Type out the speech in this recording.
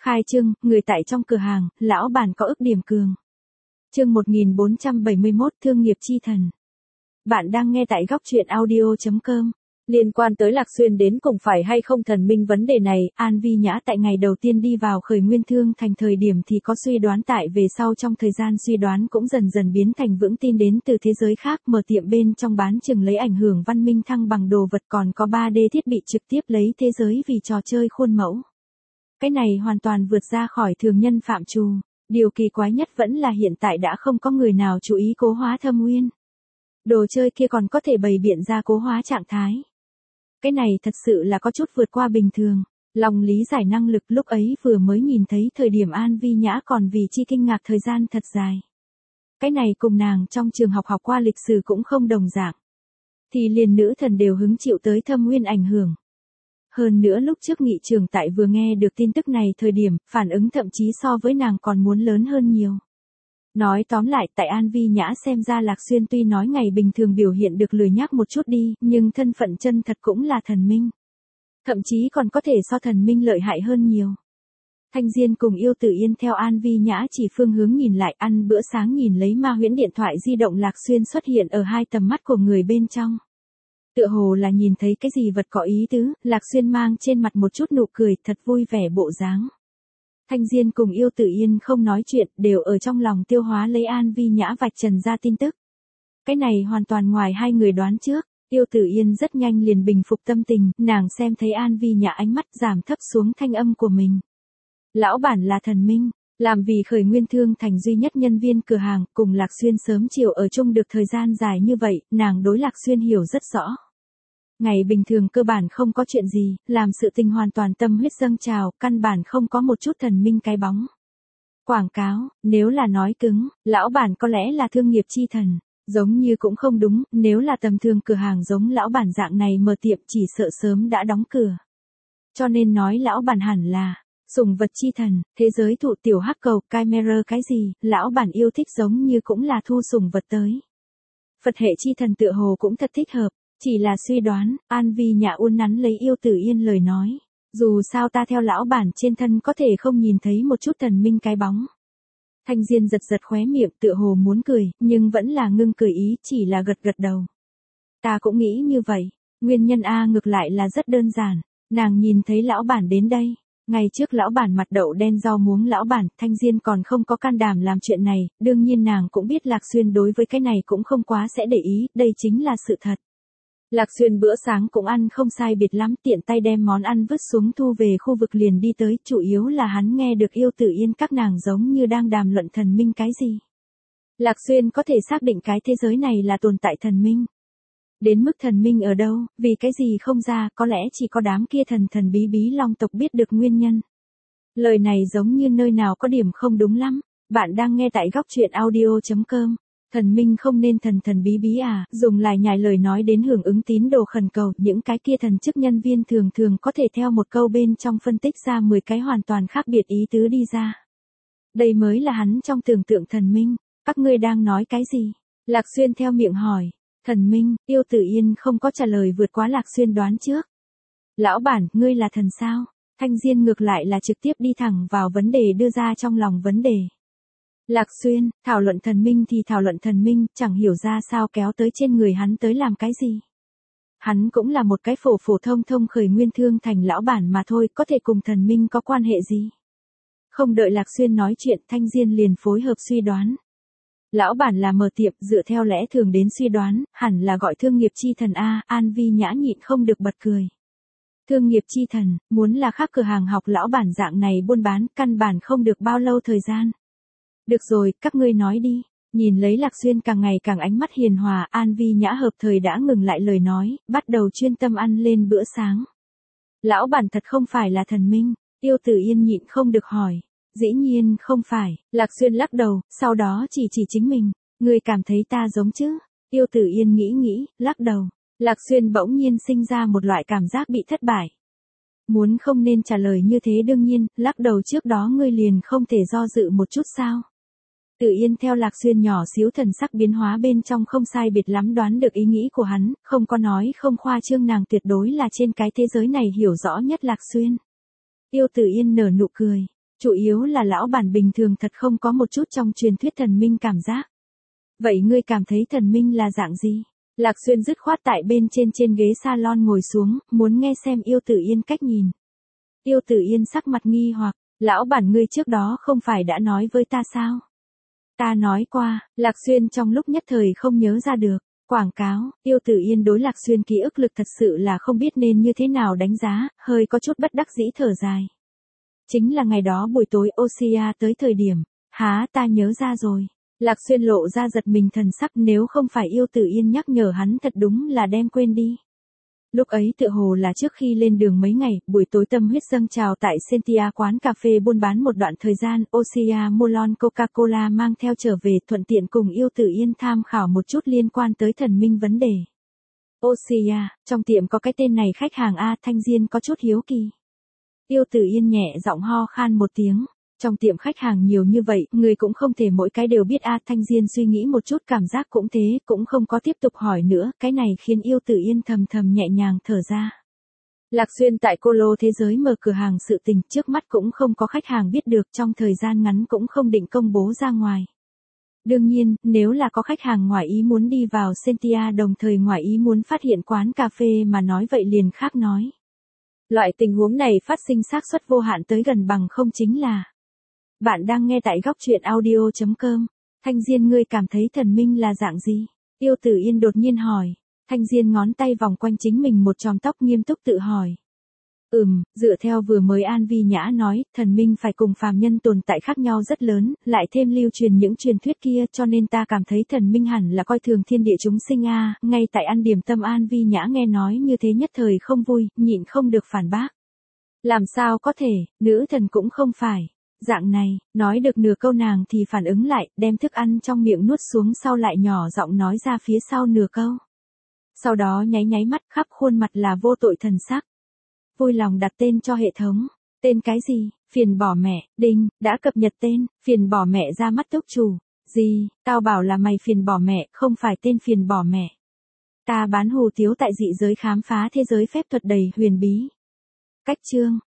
Khai trương, người tại trong cửa hàng, lão bản có ức điểm cường. Chương 1471 Thương nghiệp chi thần. Bạn đang nghe tại góc truyện audio.com. Liên quan tới Lạc Xuyên đến cùng phải hay không thần minh vấn đề này, An Vi Nhã tại ngày đầu tiên đi vào Khởi Nguyên Thương Thành thời điểm thì có suy đoán, tại về sau trong thời gian suy đoán cũng dần dần biến thành vững tin đến từ thế giới khác. Mở tiệm bên trong bán chừng lấy ảnh hưởng văn minh thăng bằng đồ vật, còn có 3D thiết bị trực tiếp lấy thế giới vì trò chơi khuôn mẫu. Cái này hoàn toàn vượt ra khỏi thường nhân phạm trù. Điều kỳ quái nhất vẫn là hiện tại đã không có người nào chú ý cố hóa thâm nguyên. Đồ chơi kia còn có thể bày biện ra cố hóa trạng thái. Cái này thật sự là có chút vượt qua bình thường. Lòng lý giải năng lực lúc ấy vừa mới nhìn thấy thời điểm An Vi Nhã còn vì chi kinh ngạc thời gian thật dài. Cái này cùng nàng trong trường học học qua lịch sử cũng không đồng dạng. Thì liền nữ thần đều hứng chịu tới thâm nguyên ảnh hưởng. Hơn nữa lúc trước nghị trường tại vừa nghe được tin tức này thời điểm, phản ứng thậm chí so với nàng còn muốn lớn hơn nhiều. Nói tóm lại, tại An Vi Nhã xem ra Lạc Xuyên tuy nói ngày bình thường biểu hiện được lười nhác một chút đi, nhưng thân phận chân thật cũng là thần minh. Thậm chí còn có thể so thần minh lợi hại hơn nhiều. Thanh Diên cùng Yêu Tử Yên theo An Vi Nhã chỉ phương hướng nhìn lại, ăn bữa sáng nhìn lấy ma huyễn điện thoại di động Lạc Xuyên xuất hiện ở hai tầm mắt của người bên trong. Tựa hồ là nhìn thấy cái gì vật có ý tứ, Lạc Xuyên mang trên mặt một chút nụ cười, thật vui vẻ bộ dáng. Thanh Diên cùng Yêu Tử Yên không nói chuyện, đều ở trong lòng tiêu hóa lấy An Vi Nhã vạch trần ra tin tức. Cái này hoàn toàn ngoài hai người đoán trước. Yêu Tử Yên rất nhanh liền bình phục tâm tình, nàng xem thấy An Vi Nhã ánh mắt giảm thấp xuống thanh âm của mình. Lão bản là thần minh, làm vì Khởi Nguyên Thương Thành duy nhất nhân viên cửa hàng, cùng Lạc Xuyên sớm chiều ở chung được thời gian dài như vậy, nàng đối Lạc Xuyên hiểu rất rõ. Ngày bình thường cơ bản không có chuyện gì, làm sự tình hoàn toàn tâm huyết dâng trào, căn bản không có một chút thần minh cái bóng. Quảng cáo, nếu là nói cứng, lão bản có lẽ là thương nghiệp chi thần, giống như cũng không đúng, nếu là tầm thường cửa hàng giống lão bản dạng này mở tiệm chỉ sợ sớm đã đóng cửa. Cho nên nói lão bản hẳn là sủng vật chi thần, thế giới thụ tiểu hắc cầu, chimera cái gì, lão bản yêu thích giống như cũng là thu sủng vật tới. Phật hệ chi thần tựa hồ cũng thật thích hợp. Chỉ là suy đoán, An Vi Nhã uốn nắn lấy Yêu Tử Yên lời nói. Dù sao ta theo lão bản trên thân có thể không nhìn thấy một chút thần minh cái bóng. Thanh Diên giật giật khóe miệng tựa hồ muốn cười, nhưng vẫn là ngưng cười ý, chỉ là gật gật đầu. Ta cũng nghĩ như vậy, nguyên nhân A ngược lại là rất đơn giản. Nàng nhìn thấy lão bản đến đây. Ngày trước lão bản mặt đậu đen rau muống lão bản, Thanh Diên còn không có can đảm làm chuyện này, đương nhiên nàng cũng biết Lạc Xuyên đối với cái này cũng không quá sẽ để ý, đây chính là sự thật. Lạc Xuyên bữa sáng cũng ăn không sai biệt lắm, tiện tay đem món ăn vứt xuống thu về khu vực liền đi tới, chủ yếu là hắn nghe được Yêu Tử Yên các nàng giống như đang đàm luận thần minh cái gì. Lạc Xuyên có thể xác định cái thế giới này là tồn tại thần minh. Đến mức thần minh ở đâu, vì cái gì không ra, có lẽ chỉ có đám kia thần bí bí long tộc biết được nguyên nhân. Lời này giống như nơi nào có điểm không đúng lắm. Bạn đang nghe tại góc truyện audio.com. Thần minh không nên thần bí bí à, dùng lại nhải lời nói đến hưởng ứng tín đồ khẩn cầu, những cái kia thần chức nhân viên thường có thể theo một câu bên trong phân tích ra 10 cái hoàn toàn khác biệt ý tứ đi ra. Đây mới là hắn trong tưởng tượng thần minh, các ngươi đang nói cái gì? Lạc Xuyên theo miệng hỏi, thần minh, Yêu Tử Yên không có trả lời vượt quá Lạc Xuyên đoán trước. Lão bản, ngươi là thần sao? Thanh Diên ngược lại là trực tiếp đi thẳng vào vấn đề đưa ra trong lòng vấn đề. Lạc Xuyên, thảo luận thần minh thì thảo luận thần minh, chẳng hiểu ra sao kéo tới trên người hắn tới làm cái gì. Hắn cũng là một cái phổ thông Khởi Nguyên Thương Thành lão bản mà thôi, có thể cùng thần minh có quan hệ gì. Không đợi Lạc Xuyên nói chuyện, Thanh Diên liền phối hợp suy đoán. Lão bản là mở tiệm, dựa theo lẽ thường đến suy đoán, hẳn là gọi thương nghiệp chi thần A. An Vi Nhã nhịn không được bật cười. Thương nghiệp chi thần, muốn là khác cửa hàng học lão bản dạng này buôn bán, căn bản không được bao lâu thời gian. Được rồi, các ngươi nói đi. Nhìn lấy Lạc Xuyên càng ngày càng ánh mắt hiền hòa, An Vi Nhã hợp thời đã ngừng lại lời nói, bắt đầu chuyên tâm ăn lên bữa sáng. Lão bản thật không phải là thần minh, Yêu Tử Yên nhịn không được hỏi. Dĩ nhiên không phải, Lạc Xuyên lắc đầu, sau đó chỉ chính mình. Ngươi cảm thấy ta giống chứ? Yêu Tử Yên nghĩ, lắc đầu. Lạc Xuyên bỗng nhiên sinh ra một loại cảm giác bị thất bại. Muốn không nên trả lời như thế đương nhiên, lắc đầu trước đó ngươi liền không thể do dự một chút sao? Tử Yên theo Lạc Xuyên nhỏ xíu thần sắc biến hóa bên trong không sai biệt lắm đoán được ý nghĩ của hắn, không có nói không khoa trương, nàng tuyệt đối là trên cái thế giới này hiểu rõ nhất Lạc Xuyên. Yêu Tử Yên nở nụ cười. Chủ yếu là lão bản bình thường thật không có một chút trong truyền thuyết thần minh cảm giác. Vậy ngươi cảm thấy thần minh là dạng gì? Lạc Xuyên dứt khoát tại bên trên ghế salon ngồi xuống, muốn nghe xem Yêu Tử Yên cách nhìn. Yêu Tử Yên sắc mặt nghi hoặc, lão bản ngươi trước đó không phải đã nói với ta sao? Ta nói qua, Lạc Xuyên trong lúc nhất thời không nhớ ra được. Quảng cáo, Yêu Tử Yên đối Lạc Xuyên ký ức lực thật sự là không biết nên như thế nào đánh giá, hơi có chút bất đắc dĩ thở dài. Chính là ngày đó buổi tối Osia tới thời điểm, há ta nhớ ra rồi. Lạc Xuyên lộ ra giật mình thần sắc, nếu không phải Yêu Tử Yên nhắc nhở hắn thật đúng là đem quên đi. Lúc ấy tựa hồ là trước khi lên đường mấy ngày, buổi tối tâm huyết dâng trào tại Sentia quán cà phê buôn bán một đoạn thời gian, Osia mua lon Coca-Cola mang theo trở về, thuận tiện cùng Yêu Tử Yên tham khảo một chút liên quan tới thần minh vấn đề. Osia, trong tiệm có cái tên này khách hàng A, Thanh Diên có chút hiếu kỳ. Yêu Tử Yên nhẹ giọng ho khan một tiếng. Trong tiệm khách hàng nhiều như vậy, người cũng không thể mỗi cái đều biết A. Thanh Diên suy nghĩ một chút cảm giác cũng thế, cũng không có tiếp tục hỏi nữa, cái này khiến Yêu Tử Yên thầm thầm nhẹ nhàng thở ra. Lạc Xuyên tại Cô Lô Thế Giới mở cửa hàng sự tình, trước mắt cũng không có khách hàng biết được, trong thời gian ngắn cũng không định công bố ra ngoài. Đương nhiên, nếu là có khách hàng ngoài ý muốn đi vào Sentia đồng thời ngoài ý muốn phát hiện quán cà phê mà nói vậy liền khác nói. Loại tình huống này phát sinh xác suất vô hạn tới gần bằng không chính là. Bạn đang nghe tại góc truyện audio.com. Thanh Diên, ngươi cảm thấy thần minh là dạng gì? Yêu Tử Yên đột nhiên hỏi. Thanh Diên ngón tay vòng quanh chính mình một chòm tóc, nghiêm túc tự hỏi. Dựa theo vừa mới An Vi Nhã nói, thần minh phải cùng phàm nhân tồn tại khác nhau rất lớn, lại thêm lưu truyền những truyền thuyết kia, cho nên ta cảm thấy thần minh hẳn là coi thường thiên địa chúng sinh a. Ngay tại ăn điểm tâm An Vi Nhã nghe nói như thế nhất thời không vui, nhịn không được phản bác. Làm sao có thể, nữ thần cũng không phải. Dạng này, nói được nửa câu nàng thì phản ứng lại, đem thức ăn trong miệng nuốt xuống sau lại nhỏ giọng nói ra phía sau nửa câu. Sau đó nháy nháy mắt, khắp khuôn mặt là vô tội thần sắc. Vui lòng đặt tên cho hệ thống. Tên cái gì? Phiền bỏ mẹ, đinh, đã cập nhật tên, phiền bỏ mẹ ra mắt túc chủ. Gì, tao bảo là mày phiền bỏ mẹ, không phải tên phiền bỏ mẹ. Ta bán hủ tiếu tại dị giới khám phá thế giới phép thuật đầy huyền bí. Cách chương.